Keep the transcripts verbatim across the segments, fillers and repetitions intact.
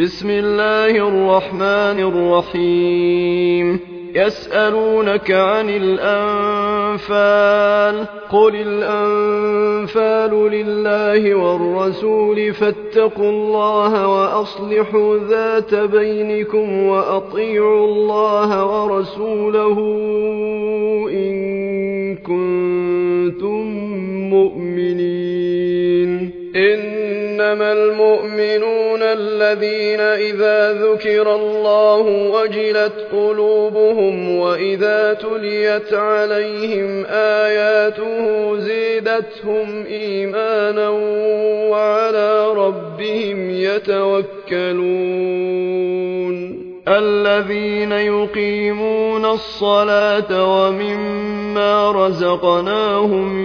بسم الله الرحمن الرحيم يسألونك عن الأنفال قل الأنفال لله والرسول فاتقوا الله وأصلحوا ذات بينكم وأطيعوا الله ورسوله إن كنتم مؤمنين. إنما المؤمنون الذين إذا ذكر الله وجلت قلوبهم وإذا تليت عليهم آياته زيدتهم إيمانا وعلى ربهم يتوكلون. الذين يقيمون الصلاة ومما رزقناهم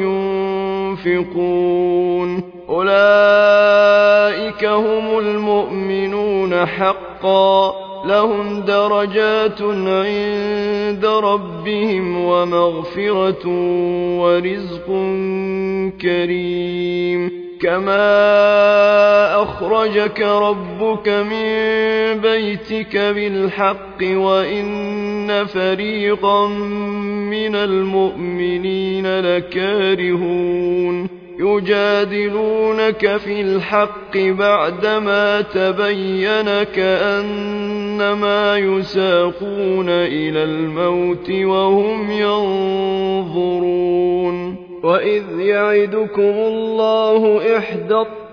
ينفقون أولئك هم المؤمنون حقا لهم درجات عند ربهم ومغفرة ورزق كريم. كما أخرجك ربك من بيتك بالحق وإن فريقا من المؤمنين لكارهون يجادلونك في الحق بعدما تبين كأنما يساقون إلى الموت وهم ينظرون. وإذ يعدكم الله إحدى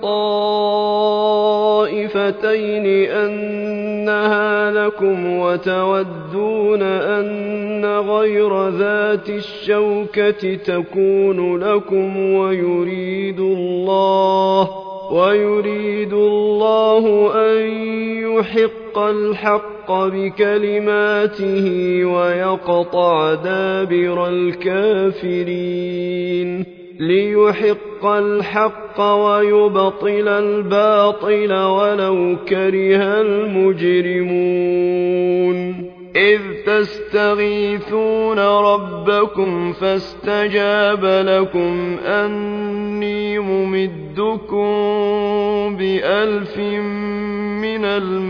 الطائفتين أنها لكم وتودون أن غير ذات الشوكة تكون لكم ويريد الله ويريد الله أن يحق الحق بكلماته ويقطع دابر الكافرين ليحق الحق ويبطل الباطل ولو كره المجرمون. إذ تستغيثون ربكم فاستجاب لكم أني ممدكم بألف من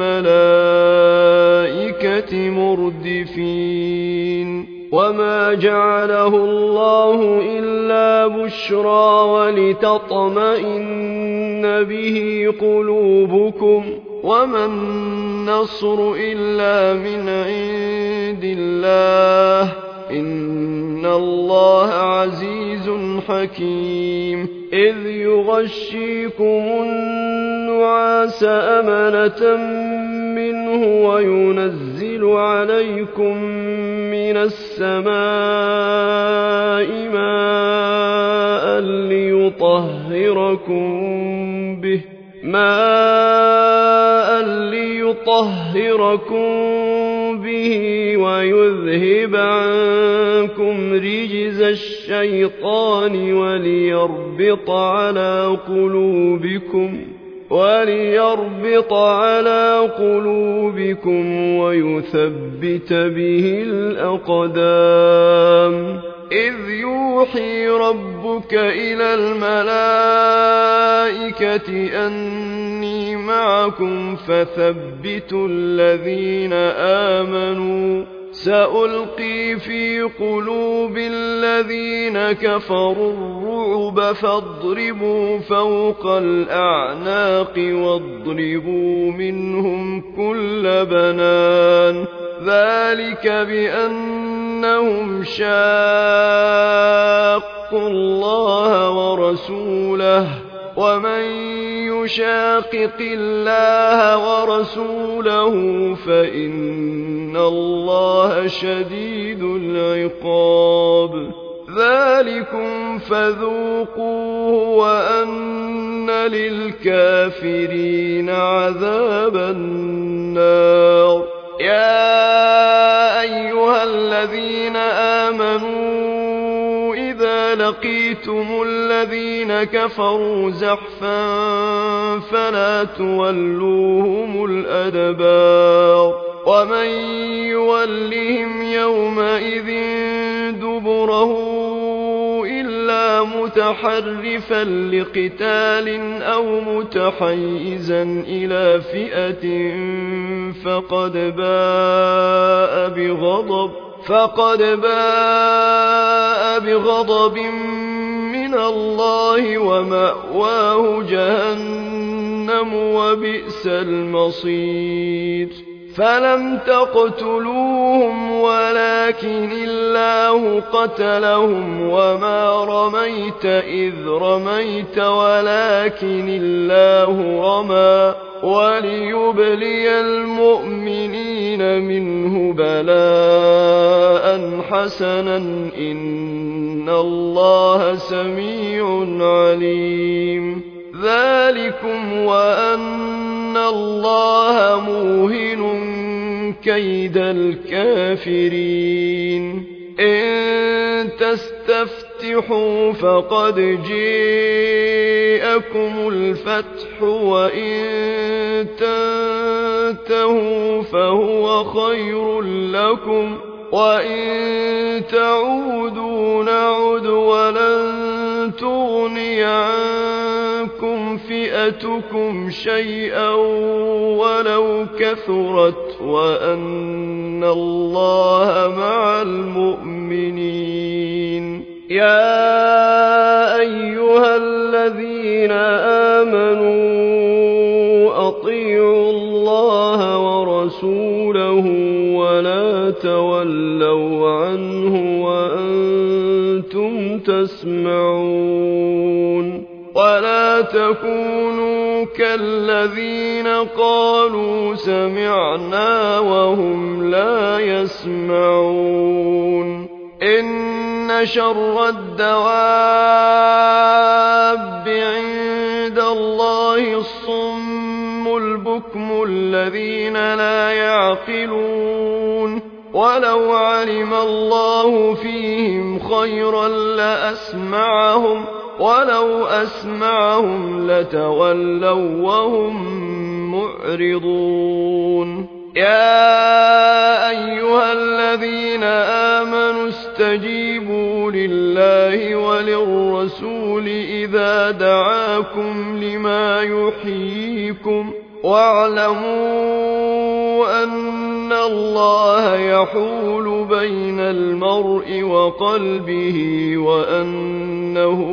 الملائكة مردفين. وما جعله الله إلا بشرى ولتطمئن به قلوبكم وما النصر إلا من عند الله إن الله عزيز حكيم. إذ يغشيكم النعاس أمنة منه وينزل عليكم من السماء ماء ليطهركم به ماء ليطهركم به ويذهب عنكم رجز الشيطان وليربط على قلوبكم وليربط على قلوبكم ويثبت به الأقدام. إذ يوحي ربك إلى الملائكة أني معكم فثبتوا الذين آمنوا سألقي في قلوب الذين كفروا الرعب فاضربوا فوق الأعناق واضربوا منهم كل بنان ذلك بأنهم شاقوا الله ورسوله ومن يشاقق الله ورسوله فإن الله شديد العقاب. ذلكم فذوقوه وأن للكافرين عذاب النار. يا أيها الذين آمنوا إذا لقيتم الذين كفروا زحفا فلا تولوهم الأدبار ومن يولهم يومئذ دبره إلا مت متحرفا لقتال أو متحيزا إلى فئة فقد باء بغضب فقد باء بغضب من الله ومأواه جهنم وبئس المصير فلم تقتلوهم ولكن الله قتلهم وما رميت إذ رميت ولكن الله رمى وليبلي المؤمنين منه بلاء حسنا إن الله سميع عليم ذلكم وأن الله موهن كيد الكافرين إن تستفتحوا فقد جاءكم الفتح وإن تنتهوا فهو خير لكم وإن تعودوا نعد ولن تغني عنكم فئتكم شيئا ولو كثرت وأن الله مع المؤمنين يا أيها الذين آمنوا أطيعوا الله ورسوله ولا تولوا عنه وأنتم تسمعون ولا تكونوا كالذين قالوا سمعنا وهم لا يسمعون إن شر الدواب عند الله الصم البكم الذين لا يعقلون ولو علم الله فيهم خيرا لأسمعهم ولو أسمعهم لتولوا وهم معرضون يا أيها الذين آمنوا استجيبوا لله وللرسول إذا دعاكم لما يحييكم واعلموا أن الله يحول بين المرء وقلبه وأنه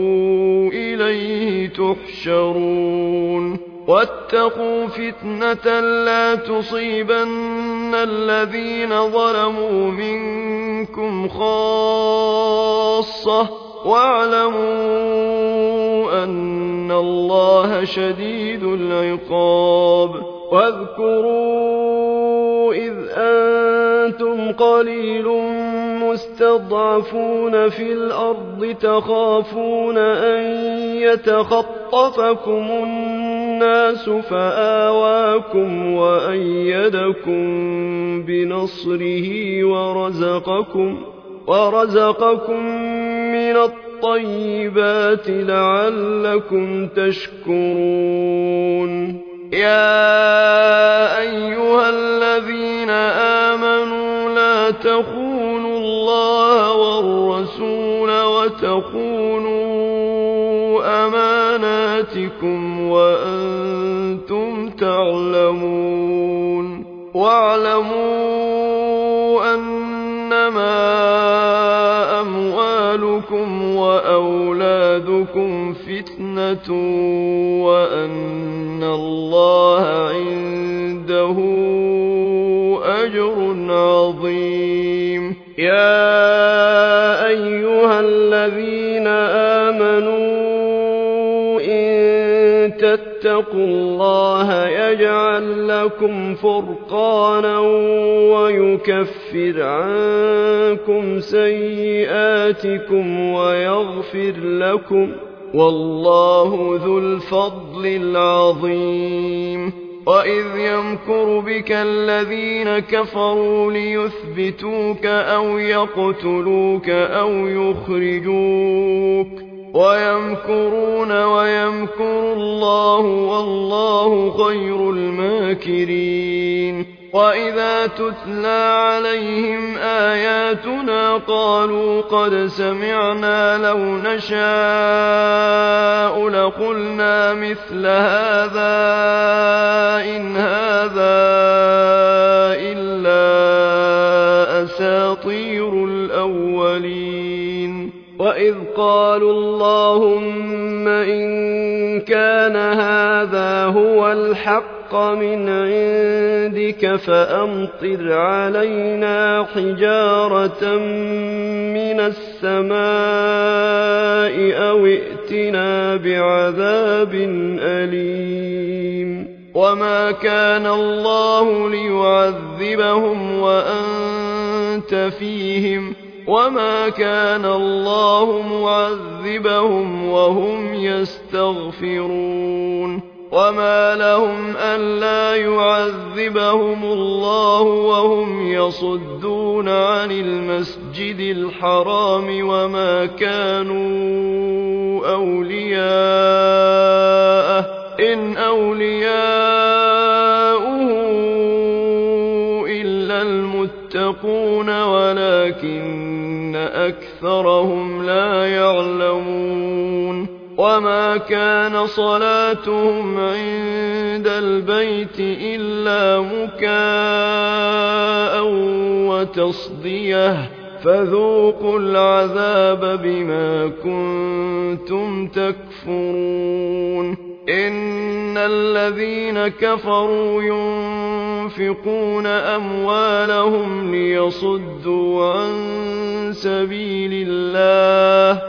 إليه تحشرون واتقوا فتنة لا تصيبن الذين ظلموا منكم خاصة واعلموا أن الله شديد العقاب واذكروا إذ أنتم قليل مستضعفون في الأرض تخافون أن يتخطفكم الناس فآواكم وأيدكم بنصره ورزقكم ورزقكم من الطيبات لعلكم تشكرون يا أيها الذين آمنوا لا تخونوا الله والرسول وتخونوا أماناتكم وأنتم تعلمون واعلموا أنما أموالكم وأولادكم فتنة وأن الله عنده أجر عظيم يا أيها الذين آمنوا إن تتقوا الله يجعل لكم فرقانا ويكفر عنكم سيئاتكم ويغفر لكم والله ذو الفضل العظيم وإذ يمكر بك الذين كفروا ليثبتوك أو يقتلوك أو يخرجوك ويمكرون ويمكر الله والله خير الماكرين وإذا تتلى عليهم آياتنا قالوا قد سمعنا لو نشاء لقلنا مثل هذا إن هذا إلا أساطير الأولين وإذ قالوا اللهم إن كان هذا هو الحق من عندك فأمطر علينا حجارة من السماء أو ائتنا بعذاب أليم وما كان الله ليعذبهم وأنت فيهم وما كان الله معذبهم وهم يستغفرون وما لهم ألا يعذبهم الله وهم يصدون عن المسجد الحرام وما كانوا أولياءه إن أولياؤه إلا المتقون ولكن أكثرهم لا يعلمون وما كان صلاتهم عند البيت إلا مكاء وتصديه فذوقوا العذاب بما كنتم تكفرون إن الذين كفروا ينفقون أموالهم ليصدوا عن سبيل الله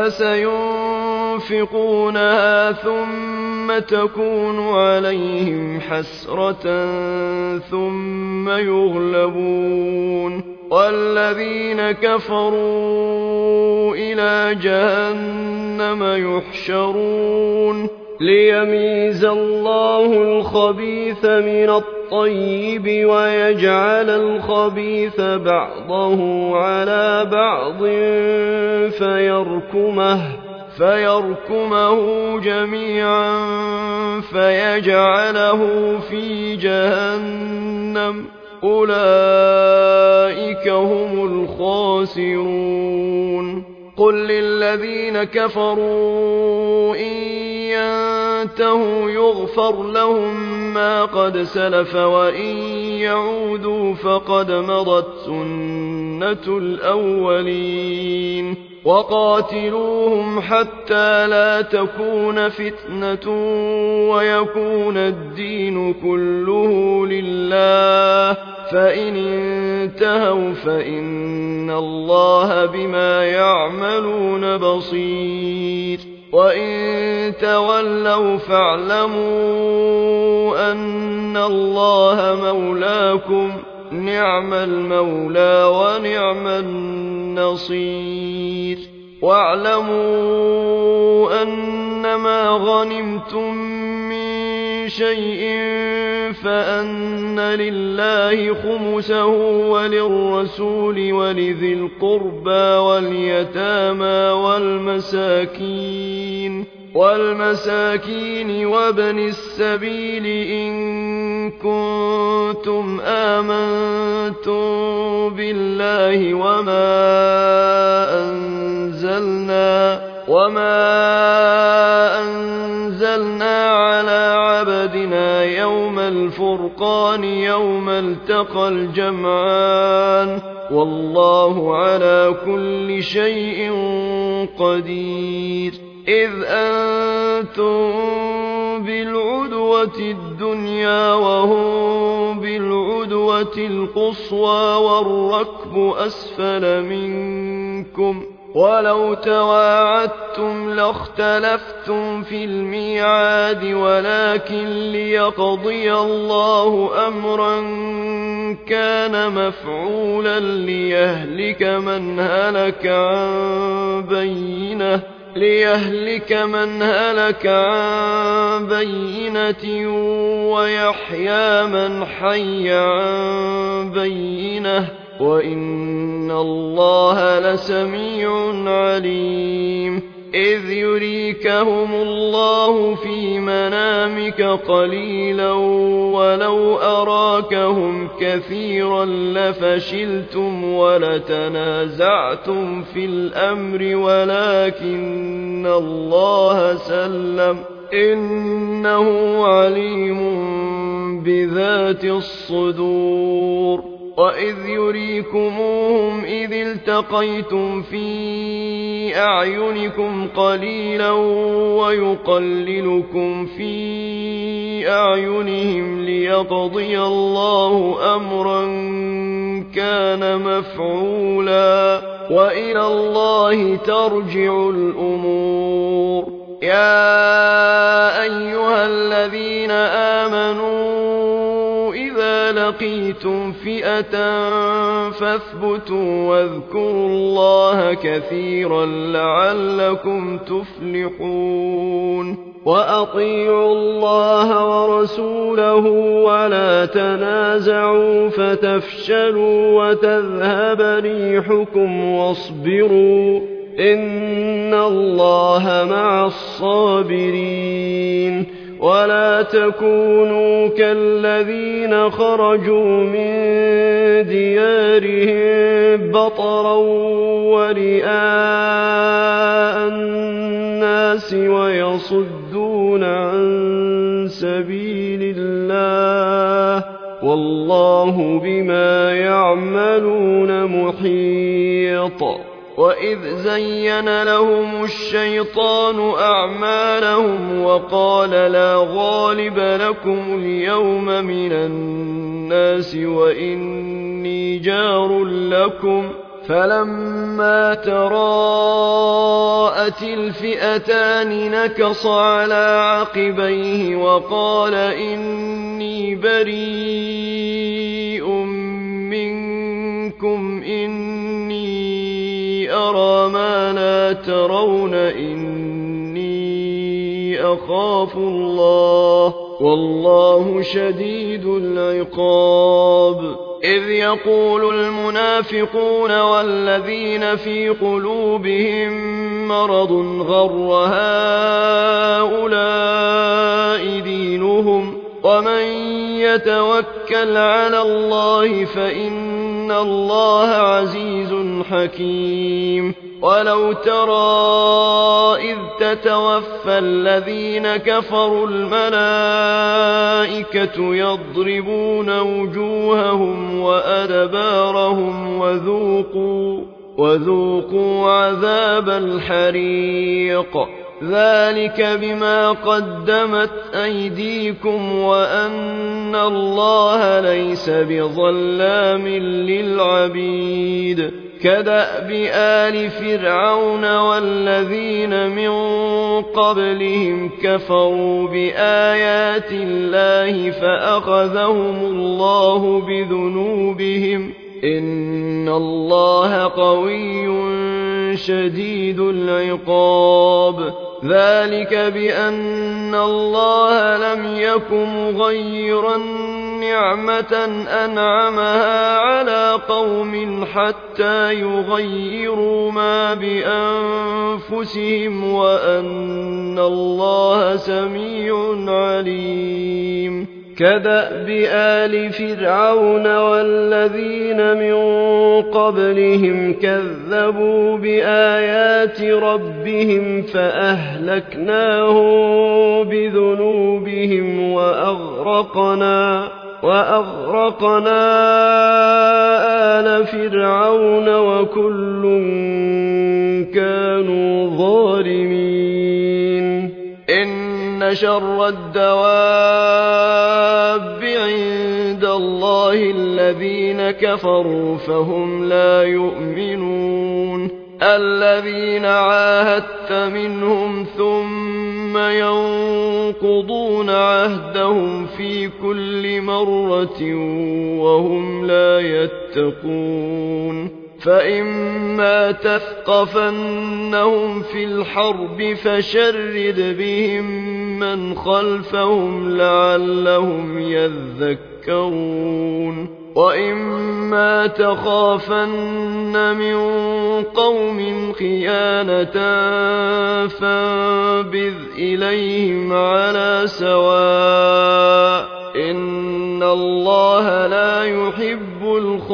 فسينفقونها ثم تكون عليهم حسرة ثم يغلبون والذين كفروا إلى جهنم يحشرون ليميز الله الخبيث من الطيب ويجعل الخبيث بعضه على بعض فيركمه فيركمه جميعا فيجعله في جهنم أولئك هم الخاسرون قل للذين كفروا إن ينتهوا يغفر لهم ما قد سلف وإن يعودوا فقد مضت سنة الأولين وقاتلوهم حتى لا تكون فتنة ويكون الدين كله لله فإن انتهوا فإن الله بما يعملون بصير وإن تولوا فاعلموا أن الله مولاكم نعم المولى ونعم النصير واعلموا أنما غنمتم من شيء فأن لله خمسه وللرسول ولذي القربى واليتامى والمساكين والمساكين وابن السبيل إن كنتم آمنتم بالله وما أنزلنا وما أنزلنا على عبدنا يوم الفرقان يوم التقى الجمعان والله على كل شيء قدير إذ أنتم بالعدوة الدنيا وهم بالعدوة القصوى والركب أسفل منكم ولو تواعدتم لاختلفتم في الميعاد ولكن ليقضي الله أمرا كان مفعولا ليهلك من هلك عن بينه ليهلك من هلك عن بينة ويحيى من حي عن بينة وإن الله لسميع عليم إذ يريكهم الله في منامك قليلا ولو أراكهم كثيرا لفشلتم ولتنازعتم في الأمر ولكن الله سلم إنه عليم بذات الصدور وإذ يريكموهم إذ التقيتم في أعينكم قليلا ويقللكم في أعينهم ليقضي الله أمرا كان مفعولا وإلى الله ترجع الأمور يا أيها الذين آمنوا إذا لقيتم فئة فاثبتوا واذكروا الله كثيرا لعلكم تفلحون وأطيعوا الله ورسوله ولا تنازعوا فتفشلوا وتذهب ريحكم واصبروا إن الله مع الصابرين ولا تكونوا كالذين خرجوا من ديارهم بطرا ورئاء الناس ويصدون عن سبيل الله والله بما يعملون محيط وإذ زين لهم الشيطان أعمالهم وقال لا غالب لكم اليوم من الناس وإني جار لكم فلما تراءت الفئتان نكص على عقبيه وقال إني بريء منكم إني أرى ما لا ترون إني أخاف الله والله شديد العقاب إذ يقول المنافقون والذين في قلوبهم مرض غر هؤلاء دينهم ومن يتوكل على الله فإن الله عزيز حكيم ولو ترى إذ تتوفى الذين كفروا الملائكة يضربون وجوههم وأدبارهم وذوقوا, وذوقوا عذاب الحريق ذلك بما قدمت أيديكم وأن الله ليس بظلام للعبيد كدأب آل فرعون والذين من قبلهم كفروا بآيات الله فأخذهم الله بذنوبهم إن الله قوي شديد العقاب ذلك بأن الله لم يكن مغيرا نعمة أنعمها على قوم حتى يغيروا ما بأنفسهم وأن الله سميع عليم كدأب آل فرعون والذين من قبلهم كذبوا بآيات ربهم فأهلكناهم بذنوبهم وأغرقنا وأغرقنا آل فرعون وكل كانوا ظالمين إن شر الدواب عند الله الذين كفروا فهم لا يؤمنون الذين عاهدت منهم ثم ينقضون عهدهم في كل مرة وهم لا يتقون فإما تثقفنهم في الحرب فشرد بهم من خلفهم لعلهم يذكرون وإما تخافن من قوم خيانة فانبذ إليهم على سواء إن الله لا يحب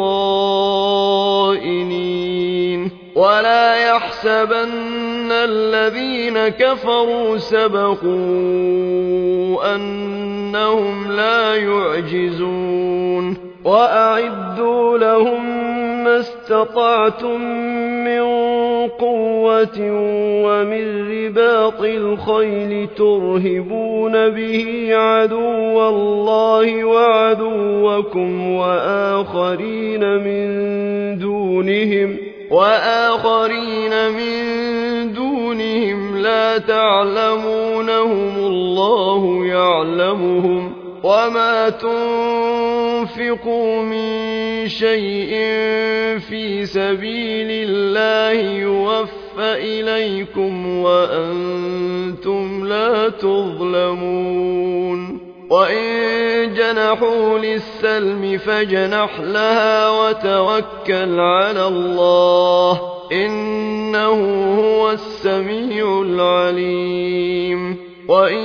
الخائنين ولا يحسبن الذين كفروا سبقوا أنهم لا يعجزون وأعدوا لهم ما استطعتم من قوة ومن رباط الخيل ترهبون به عدو الله وعدوكم وآخرين من دونهم وآخرين من دونهم لا تعلمونهم الله يعلمهم وما تنفقوا من شيء في سبيل الله يوفى إليكم وأنتم لا تظلمون وإن جنحوا للسلم فاجنح لها وتوكل على الله إنه هو السميع العليم وإن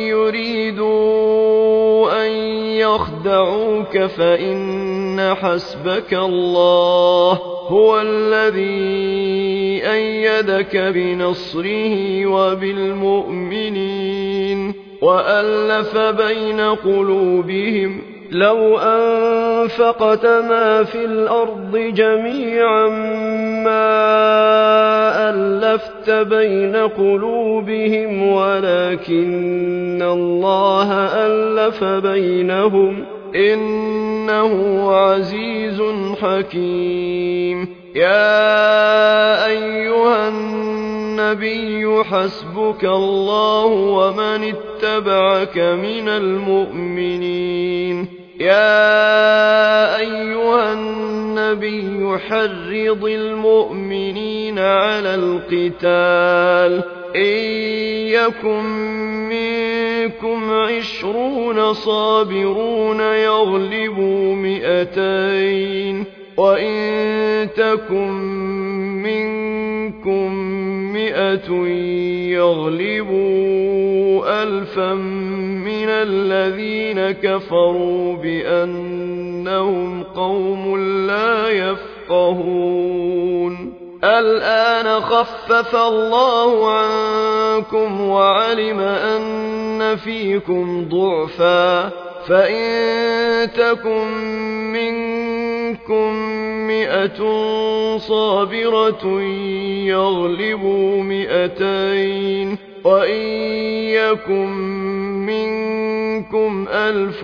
يريدوا أن يخدعوك فإن حسبك الله هو الذي أيدك بنصره وبالمؤمنين وألف بين قلوبهم لو أنفقت ما في الأرض جميعا ما ألفت بين قلوبهم ولكن الله ألف بينهم إنه عزيز حكيم يا أيها النبي حسبك الله ومن اتبعك من المؤمنين يا أيها النبي حرض المؤمنين على القتال إن يكن منكم عشرون صابرون يغلبوا مئتين وإن تكن منكم مئة يغلبوا ألفا من الذين كفروا بأنهم قوم لا يفقهون الآن خفف الله عنكم وعلم أن فيكم ضعفا فإن تكن منكم مئة صابرة يغلبوا مئتين وإن يكن منكم ألف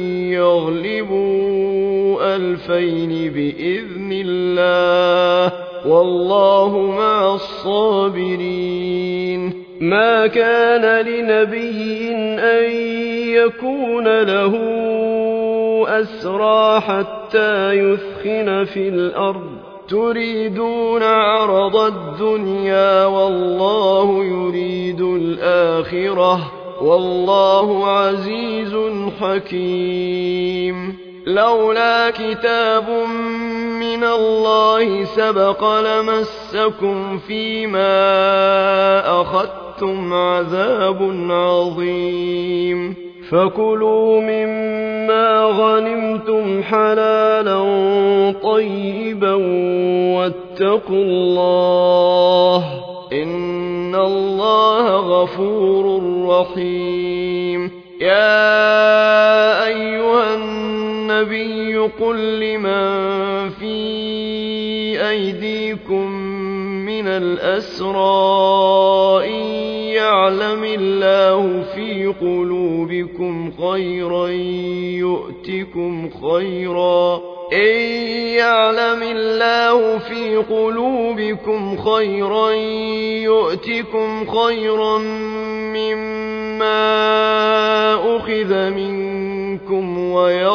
يغلبوا ألفين بإذن الله والله مع الصابرين ما كان لنبي أن يكون له أسرى حتى يثخن في الأرض تريدون عرض الدنيا والله يريد الآخرة والله عزيز حكيم لولا كتاب من الله سبق لمسكم فيما أخذتم عذاب عظيم فكلوا مما غنمتم حلالا طيبا واتقوا الله إن الله غفور رحيم يا أيها النبي قل لمن في أيديكم من الأسرى إن يعلم الله في قلوبكم خيرا يؤتكم خيرا إن يعلم الله في قلوبكم خيرا يؤتكم خيرا مما أخذ منكم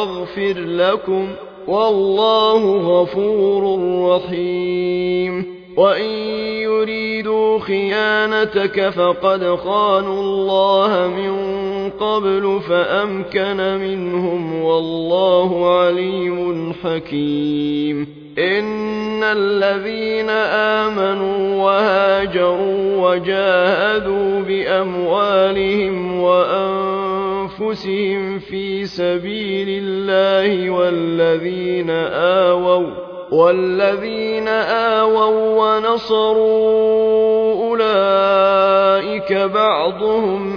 ويغفر لكم والله غفور رحيم وإن يريدوا خيانتك فقد خانوا الله من قبل فأمكن منهم والله عليم حكيم إن الذين آمنوا وهاجروا وجاهدوا بأموالهم وأنفسهم في سبيل الله والذين آووا والذين آووا ونصروا أولئك بعضهم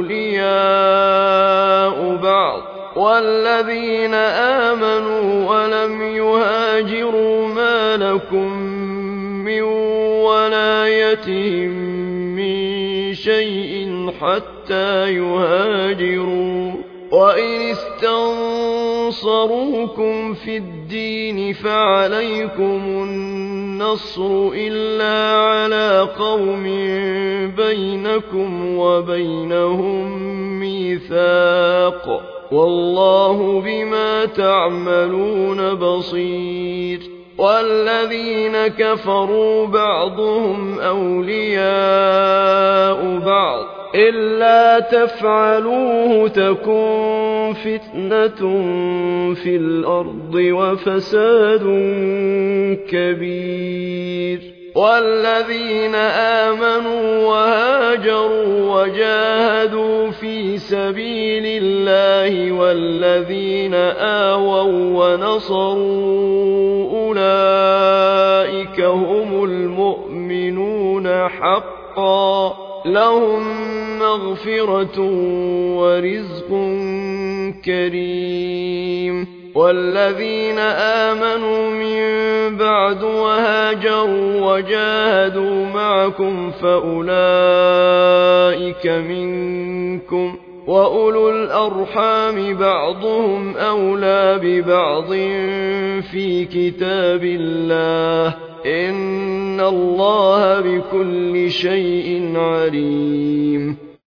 أولياء بعض والذين آمنوا ولم يهاجروا ما لكم من ولايتهم من شيء حتى يهاجروا وإن استنصروكم في الدين فعليكم النصر إلا على قوم بينكم وبينهم ميثاق والله بما تعملون بصير والذين كفروا بعضهم أولياء بعض إلا تفعلوه تكن فتنة في الأرض وفساد كبير والذين آمنوا وهاجروا وجاهدوا في سبيل الله والذين آووا ونصروا أولئك هم المؤمنون حقا لهم مغفرة ورزق كريم والذين آمنوا من بعد وهاجروا وجاهدوا معكم فأولئك منكم وأولو الأرحام بعضهم أولى ببعض في كتاب الله إن الله بكل شيء عليم